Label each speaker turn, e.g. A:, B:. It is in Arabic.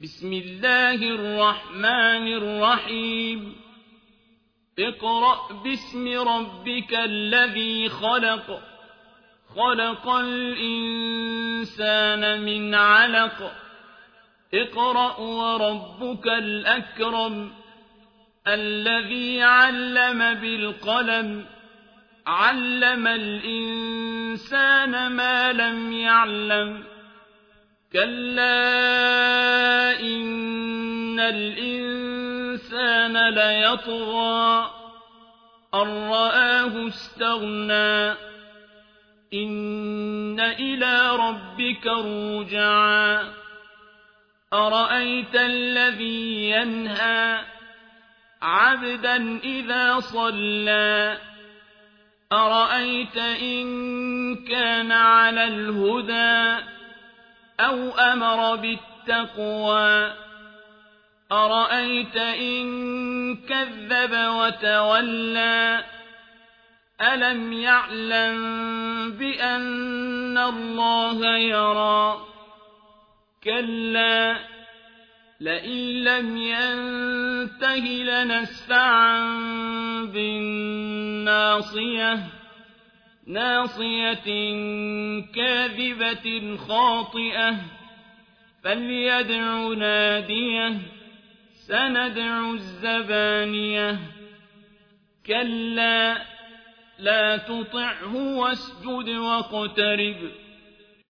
A: بسم الله الرحمن الرحيم اقرأ باسم ربك الذي خلق خلق الإنسان من علق اقرأ وربك الأكرم الذي علم بالقلم علم الإنسان ما لم يعلم كلا إن الإنسان ليطغى أن رآه استغنى إن إلى ربك الرجعى أرأيت الذي ينهى عبدا إذا صلى أرأيت إن كان على الهدى أو أمر بالتقوى أرأيت إن كذب وتولى ألم يعلم بأن الله يرى كلا لئن لم ينته لنسفعا بالناصية ناصية كاذبة خاطئة فليدع ناديه سندع الزبانية كلا لا تطعه واسجد واقترب